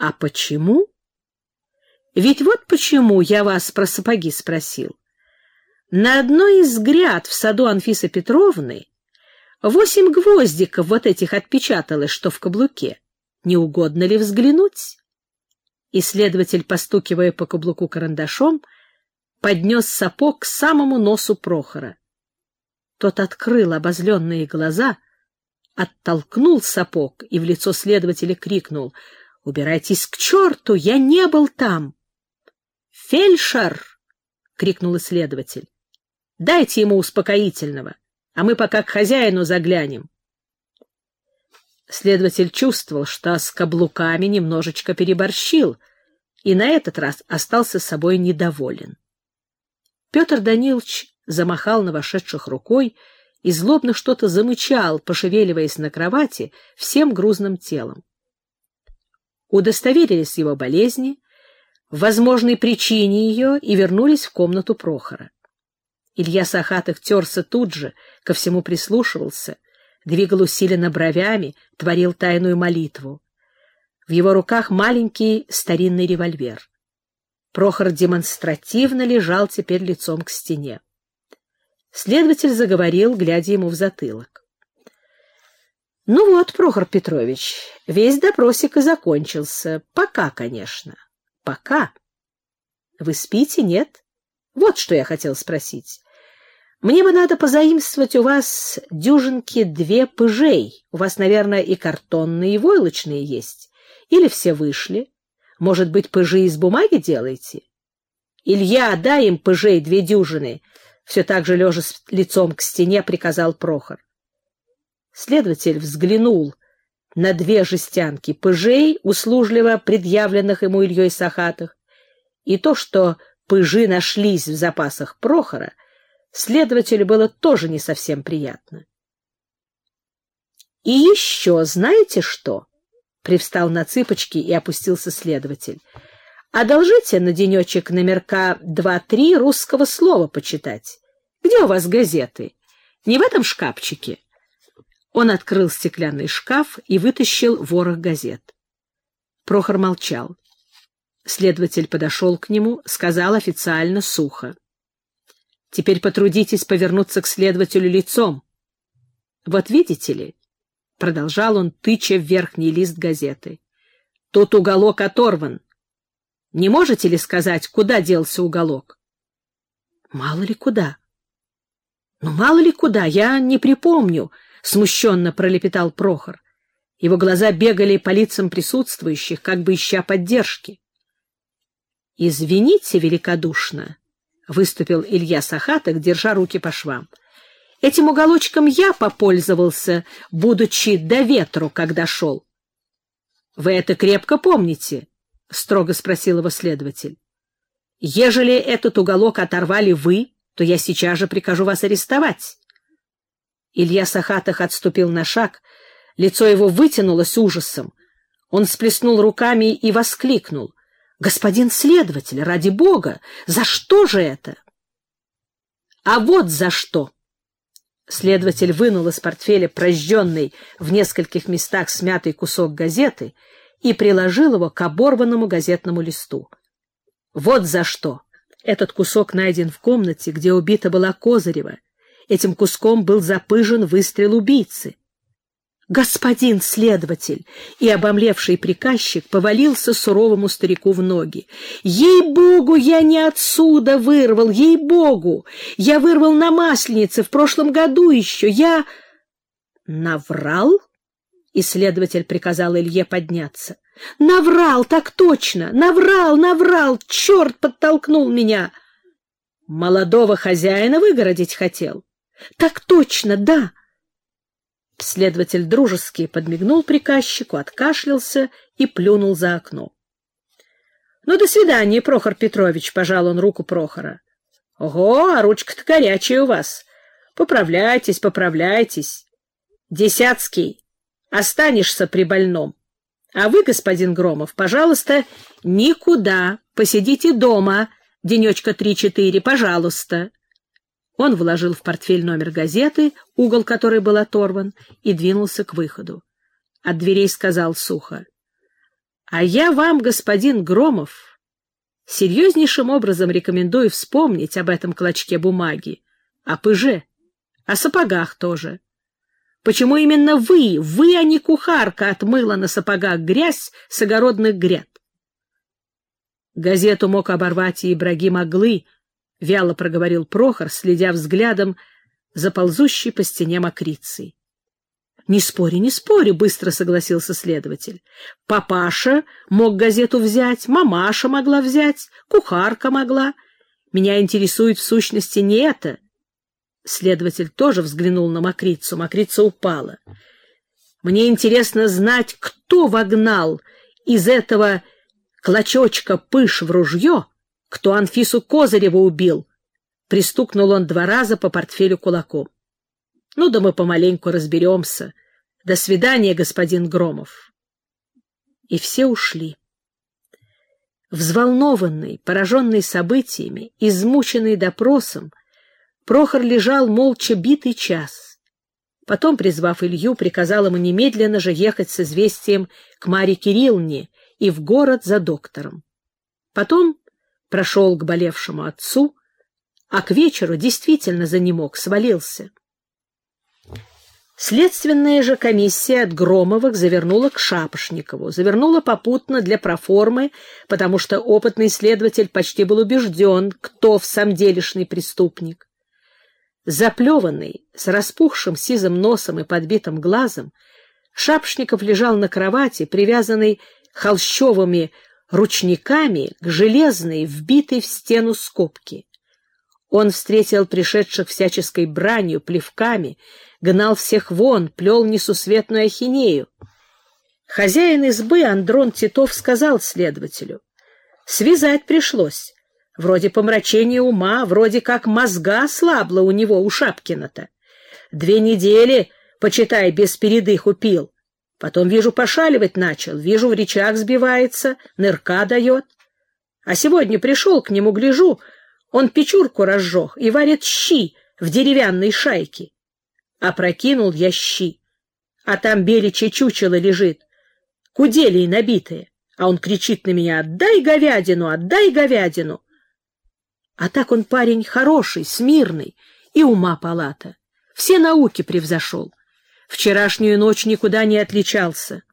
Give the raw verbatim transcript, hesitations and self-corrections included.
А почему? Ведь вот почему я вас про сапоги спросил. На одной из гряд в саду Анфисы Петровны восемь гвоздиков вот этих отпечаталось, что в каблуке. Не угодно ли взглянуть? Исследователь, постукивая по каблуку карандашом, поднес сапог к самому носу Прохора. Тот открыл обозленные глаза, оттолкнул сапог и в лицо следователя крикнул: «Убирайтесь к черту! Я не был там!» «Фельдшер!» — крикнул исследователь. «Дайте ему успокоительного, а мы пока к хозяину заглянем». Следователь чувствовал, что с каблуками немножечко переборщил, и на этот раз остался собой недоволен. Петр Данилович замахал на вошедших рукой и злобно что-то замычал, пошевеливаясь на кровати всем грузным телом. Удостоверились его болезни, в возможной причине ее, и вернулись в комнату Прохора. Илья Сахатых терся тут же, ко всему прислушивался, двигал усиленно бровями, творил тайную молитву. В его руках маленький старинный револьвер. Прохор демонстративно лежал теперь лицом к стене. Следователь заговорил, глядя ему в затылок. — Ну вот, Прохор Петрович, весь допросик и закончился. Пока, конечно. Пока. Вы спите, нет? Вот что я хотел спросить. Мне бы надо позаимствовать у вас дюжинки две пыжей. У вас, наверное, и картонные, и войлочные есть. Или все вышли. Может быть, пыжи из бумаги делаете? Илья, дай им пыжей две дюжины. Все так же, лежа с лицом к стене, приказал Прохор. Следователь взглянул на две жестянки пыжей, услужливо предъявленных ему Ильей Сахатых, и то, что пыжи нашлись в запасах Прохора, следователю было тоже не совсем приятно. — И еще знаете что? — привстал на цыпочки и опустился следователь. — Одолжите на денечек номерка два-три русского слова почитать. Где у вас газеты? Не в этом шкафчике? Он открыл стеклянный шкаф и вытащил ворох газет. Прохор молчал. Следователь подошел к нему, сказал официально сухо: — Теперь потрудитесь повернуться к следователю лицом. — Вот видите ли, — продолжал он, тыча в верхний лист газеты, — тут уголок оторван. Не можете ли сказать, куда делся уголок? — Мало ли куда. — Ну, мало ли куда, я не припомню, — смущенно пролепетал Прохор. Его глаза бегали по лицам присутствующих, как бы ища поддержки. — Извините великодушно, — выступил Илья Сахатых, держа руки по швам. — Этим уголочком я попользовался, будучи до ветру, когда шел. — Вы это крепко помните? — строго спросил его следователь. — Ежели этот уголок оторвали вы, то я сейчас же прикажу вас арестовать. Илья Сахатых отступил на шаг, лицо его вытянулось ужасом. Он сплеснул руками и воскликнул: — Господин следователь, ради бога, за что же это? — А вот за что! Следователь вынул из портфеля прожженный в нескольких местах смятый кусок газеты и приложил его к оборванному газетному листу. Вот за что! Этот кусок найден в комнате, где убита была Козырева. Этим куском был запыжен выстрел убийцы. Господин следователь! И обомлевший приказчик повалился суровому старику в ноги. Ей-богу, я не отсюда вырвал, ей-богу! Я вырвал на Масленице в прошлом году еще, я... Наврал? И следователь приказал Илье подняться. Наврал, так точно! Наврал, наврал! Черт подтолкнул меня! Молодого хозяина выгородить хотел? Так точно, да! Следователь дружески подмигнул приказчику, откашлялся и плюнул за окно. — Ну, до свидания, Прохор Петрович, — пожал он руку Прохора. — Ого, а ручка-то горячая у вас. Поправляйтесь, поправляйтесь. Десятский, останешься при больном. А вы, господин Громов, пожалуйста, никуда, посидите дома, денечка три-четыре, пожалуйста. Он вложил в портфель номер газеты, угол которой был оторван, и двинулся к выходу. От дверей сказал сухо: — А я вам, господин Громов, серьезнейшим образом рекомендую вспомнить об этом клочке бумаги, о пыже, о сапогах тоже. Почему именно вы, вы, а не кухарка, отмыла на сапогах грязь с огородных гряд? Газету мог оборвать и Ибрагим Аглы, — вяло проговорил Прохор, следя взглядом за ползущей по стене мокрицей. — Не спори, не спори, — быстро согласился следователь. — Папаша мог газету взять, мамаша могла взять, кухарка могла. Меня интересует в сущности не это. Следователь тоже взглянул на мокрицу. Мокрица упала. — Мне интересно знать, кто вогнал из этого клочочка пыш в ружье, кто Анфису Козыреву убил. Пристукнул он два раза по портфелю кулаком. — Ну да мы помаленьку разберемся. До свидания, господин Громов. И все ушли. Взволнованный, пораженный событиями, измученный допросом, Прохор лежал молча битый час. Потом, призвав Илью, приказал ему немедленно же ехать с известием к Марье Кирилловне и в город за доктором. Потом прошел к болевшему отцу, а к вечеру действительно занемог, свалился. Следственная же комиссия от Громовых завернула к Шапошникову, завернула попутно для проформы, потому что опытный следователь почти был убежден, кто в самом делешный преступник. Заплеванный, с распухшим сизым носом и подбитым глазом, Шапошников лежал на кровати, привязанный холщовыми ручниками к железной, вбитой в стену скобке. Он встретил пришедших всяческой бранью, плевками, гнал всех вон, плел несусветную ахинею. Хозяин избы Андрон Титов сказал следователю: связать пришлось. Вроде помрачения ума, вроде как мозга слабло у него, у Шапкина-то. Две недели, почитай, без передыху пил. Потом, вижу, пошаливать начал, вижу, в речах сбивается, нырка дает. А сегодня пришел к нему, гляжу, он печурку разжег и варит щи в деревянной шайке. Опрокинул я щи, а там беличье чучело лежит, куделей набитые, а он кричит на меня: «Отдай говядину, отдай говядину!» А так он парень хороший, смирный, и ума палата. Все науки превзошел. Вчерашнюю ночь никуда не отличался.